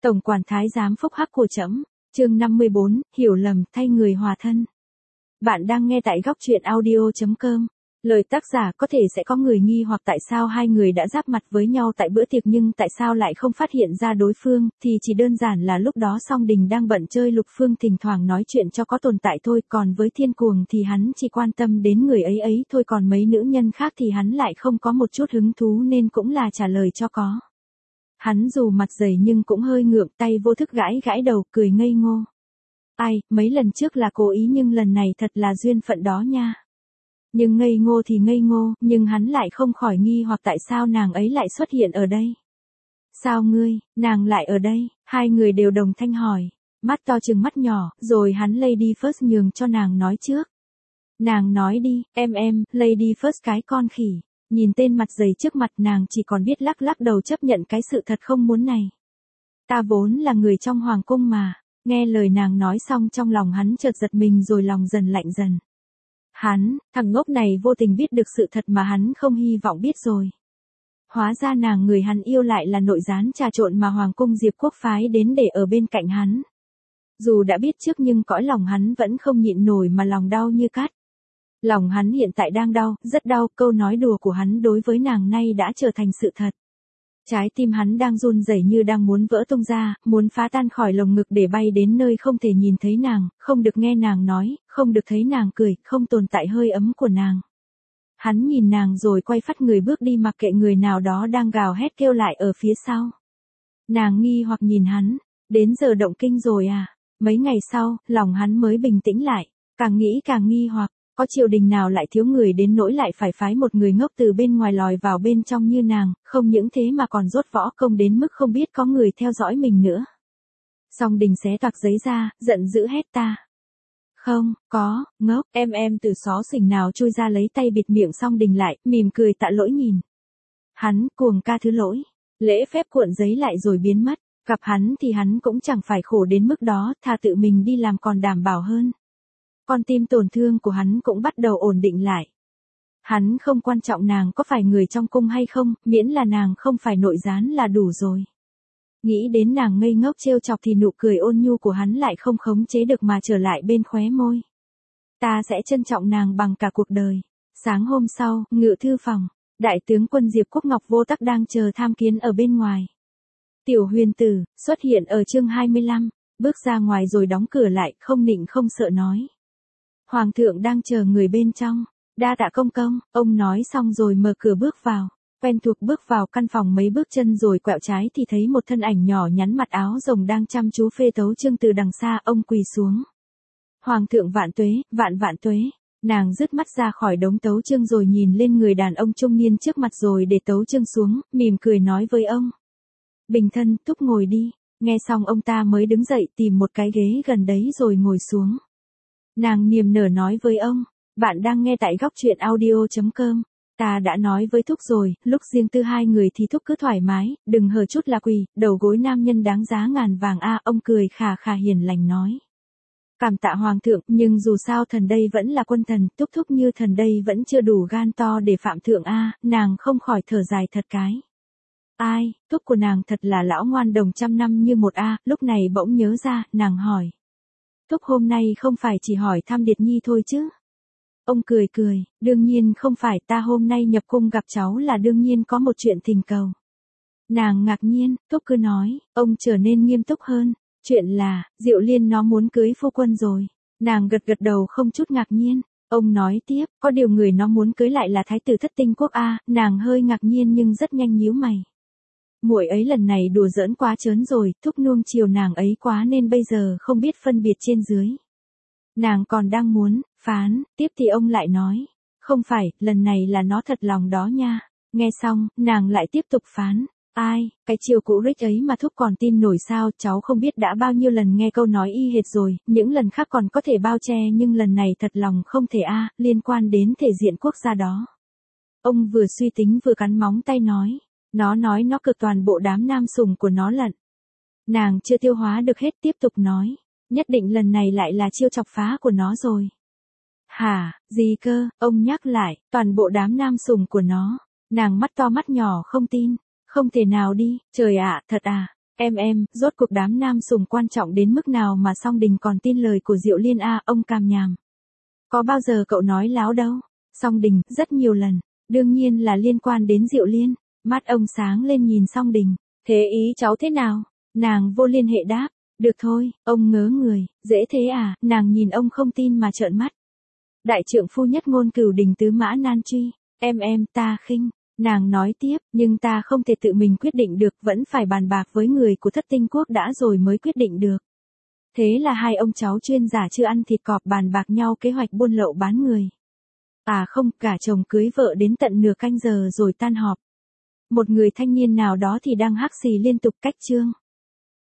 Tổng quản thái giám phúc hắc của trẫm. Chương 54, hiểu lầm, thay người hòa thân. Bạn đang nghe tại góc truyện audio.com. Lời tác giả có thể sẽ có người nghi hoặc tại sao hai người đã giáp mặt với nhau tại bữa tiệc nhưng tại sao lại không phát hiện ra đối phương, thì chỉ đơn giản là lúc đó Song Đình đang bận chơi lục phương thỉnh thoảng nói chuyện cho có tồn tại thôi, còn với Thiên Cuồng thì hắn chỉ quan tâm đến người ấy thôi, còn mấy nữ nhân khác thì hắn lại không có một chút hứng thú nên cũng là trả lời cho có. Hắn dù mặt dày nhưng cũng hơi ngượng, tay vô thức gãi gãi đầu, cười ngây ngô. Ai, mấy lần trước là cố ý nhưng lần này thật là duyên phận đó nha. Nhưng ngây ngô thì ngây ngô, nhưng hắn lại không khỏi nghi hoặc tại sao nàng ấy lại xuất hiện ở đây. Sao ngươi, nàng lại ở đây? Hai người đều đồng thanh hỏi, mắt to chừng mắt nhỏ, rồi hắn Lady First nhường cho nàng nói trước. Nàng nói đi, em, Lady First cái con khỉ. Nhìn tên mặt dày trước mặt nàng chỉ còn biết lắc lắc đầu chấp nhận cái sự thật không muốn này. Ta vốn là người trong hoàng cung mà. Nghe lời nàng nói xong trong lòng hắn chợt giật mình rồi lòng dần lạnh dần. Hắn, thằng ngốc này vô tình biết được sự thật mà hắn không hy vọng biết rồi. Hóa ra nàng người hắn yêu lại là nội gián trà trộn mà hoàng cung Diệp Quốc phái đến để ở bên cạnh hắn. Dù đã biết trước nhưng cõi lòng hắn vẫn không nhịn nổi mà lòng đau như cắt. Lòng hắn hiện tại đang đau, rất đau, câu nói đùa của hắn đối với nàng nay đã trở thành sự thật. Trái tim hắn đang run rẩy như đang muốn vỡ tung ra, muốn phá tan khỏi lồng ngực để bay đến nơi không thể nhìn thấy nàng, không được nghe nàng nói, không được thấy nàng cười, không tồn tại hơi ấm của nàng. Hắn nhìn nàng rồi quay phắt người bước đi mặc kệ người nào đó đang gào hét kêu lại ở phía sau. Nàng nghi hoặc nhìn hắn, đến giờ động kinh rồi à? Mấy ngày sau, lòng hắn mới bình tĩnh lại, càng nghĩ càng nghi hoặc. Có triều đình nào lại thiếu người đến nỗi lại phải phái một người ngốc từ bên ngoài lòi vào bên trong như nàng, không những thế mà còn dốt võ công đến mức không biết có người theo dõi mình nữa. Song Đình xé toạc giấy ra, giận dữ hét ta. Không, có, ngốc, em từ xó xỉnh nào chui ra lấy tay bịt miệng Song Đình lại, mỉm cười tạ lỗi nhìn. Hắn cuồng ca thứ lỗi, lễ phép cuộn giấy lại rồi biến mất, gặp hắn thì hắn cũng chẳng phải khổ đến mức đó, thà tự mình đi làm còn đảm bảo hơn. Con tim tổn thương của hắn cũng bắt đầu ổn định lại. Hắn không quan trọng nàng có phải người trong cung hay không, miễn là nàng không phải nội gián là đủ rồi. Nghĩ đến nàng ngây ngốc trêu chọc thì nụ cười ôn nhu của hắn lại không khống chế được mà trở lại bên khóe môi. Ta sẽ trân trọng nàng bằng cả cuộc đời. Sáng hôm sau, ngự thư phòng, đại tướng quân Diệp Quốc Ngọc Vô Tắc đang chờ tham kiến ở bên ngoài. Tiểu Huyền Tử, xuất hiện ở chương 25, bước ra ngoài rồi đóng cửa lại, không nịnh không sợ nói. Hoàng thượng đang chờ người bên trong. Đa tạ công công, ông nói xong rồi mở cửa bước vào. Quen thuộc bước vào căn phòng mấy bước chân rồi quẹo trái thì thấy một thân ảnh nhỏ nhắn mặc áo rồng đang chăm chú phê tấu chương từ đằng xa, ông quỳ xuống. Hoàng thượng vạn tuế, vạn tuế. Nàng dứt mắt ra khỏi đống tấu chương rồi nhìn lên người đàn ông trung niên trước mặt rồi để tấu chương xuống, mỉm cười nói với ông. Bình thân, thúc ngồi đi. Nghe xong ông ta mới đứng dậy tìm một cái ghế gần đấy rồi ngồi xuống. Nàng niềm nở nói với ông, bạn đang nghe tại góc truyện audio.com. Ta đã nói với thúc rồi, lúc riêng tư hai người thì thúc cứ thoải mái, đừng hờ chút là quỳ, đầu gối nam nhân đáng giá ngàn vàng a. Ông cười khà khà hiền lành nói. Cảm tạ hoàng thượng, nhưng dù sao thần đây vẫn là quân thần, thúc như thần đây vẫn chưa đủ gan to để phạm thượng a. Nàng không khỏi thở dài thật cái. Ai, thúc của nàng thật là lão ngoan đồng trăm năm như một a. Lúc này bỗng nhớ ra, nàng hỏi. Thúc hôm nay không phải chỉ hỏi thăm Điệt Nhi thôi chứ? Ông cười, đương nhiên không phải, ta hôm nay nhập cung gặp cháu là đương nhiên có một chuyện thỉnh cầu. Nàng ngạc nhiên, thúc cứ nói, ông trở nên nghiêm túc hơn, chuyện là, Diệu Liên nó muốn cưới phu quân rồi. Nàng gật đầu không chút ngạc nhiên, ông nói tiếp, có điều người nó muốn cưới lại là thái tử Thất Tinh Quốc a. Nàng hơi ngạc nhiên nhưng rất nhanh nhíu mày. Muội ấy lần này đùa giỡn quá trớn rồi, thúc nuông chiều nàng ấy quá nên bây giờ không biết phân biệt trên dưới. Nàng còn đang muốn phán, tiếp thì ông lại nói, không phải, lần này là nó thật lòng đó nha. Nghe xong, nàng lại tiếp tục phán, ai, cái chiều cũ rích ấy mà thúc còn tin nổi sao, cháu không biết đã bao nhiêu lần nghe câu nói y hệt rồi, những lần khác còn có thể bao che nhưng lần này thật lòng không thể a, liên quan đến thể diện quốc gia đó. Ông vừa suy tính vừa cắn móng tay nói. Nó nói nó cực toàn bộ đám nam sủng của nó lận. Nàng chưa tiêu hóa được hết tiếp tục nói. Nhất định lần này lại là chiêu chọc phá của nó rồi. Hả, gì cơ, ông nhắc lại, toàn bộ đám nam sủng của nó. Nàng mắt to mắt nhỏ không tin. Không thể nào đi, trời ạ, thật à. Rốt cuộc đám nam sùng quan trọng đến mức nào mà Song Đình còn tin lời của Diệu Liên a, ông Cam Nhàm. Có bao giờ cậu nói láo đâu? Song Đình, rất nhiều lần, đương nhiên là liên quan đến Diệu Liên. Mắt ông sáng lên nhìn Song Đình, thế ý cháu thế nào? Nàng vô liên hệ đáp, được thôi, ông ngớ người, dễ thế à, nàng nhìn ông không tin mà trợn mắt. Đại trượng phu nhất ngôn cửu đình tứ mã nan truy, ta khinh. Nàng nói tiếp, nhưng ta không thể tự mình quyết định được, vẫn phải bàn bạc với người của Thất Tinh Quốc đã rồi mới quyết định được. Thế là hai ông cháu chuyên giả chưa ăn thịt cọp bàn bạc nhau kế hoạch buôn lậu bán người. À không, cả chồng cưới vợ đến tận nửa canh giờ rồi tan họp. Một người thanh niên nào đó thì đang hắc xì liên tục cách chương.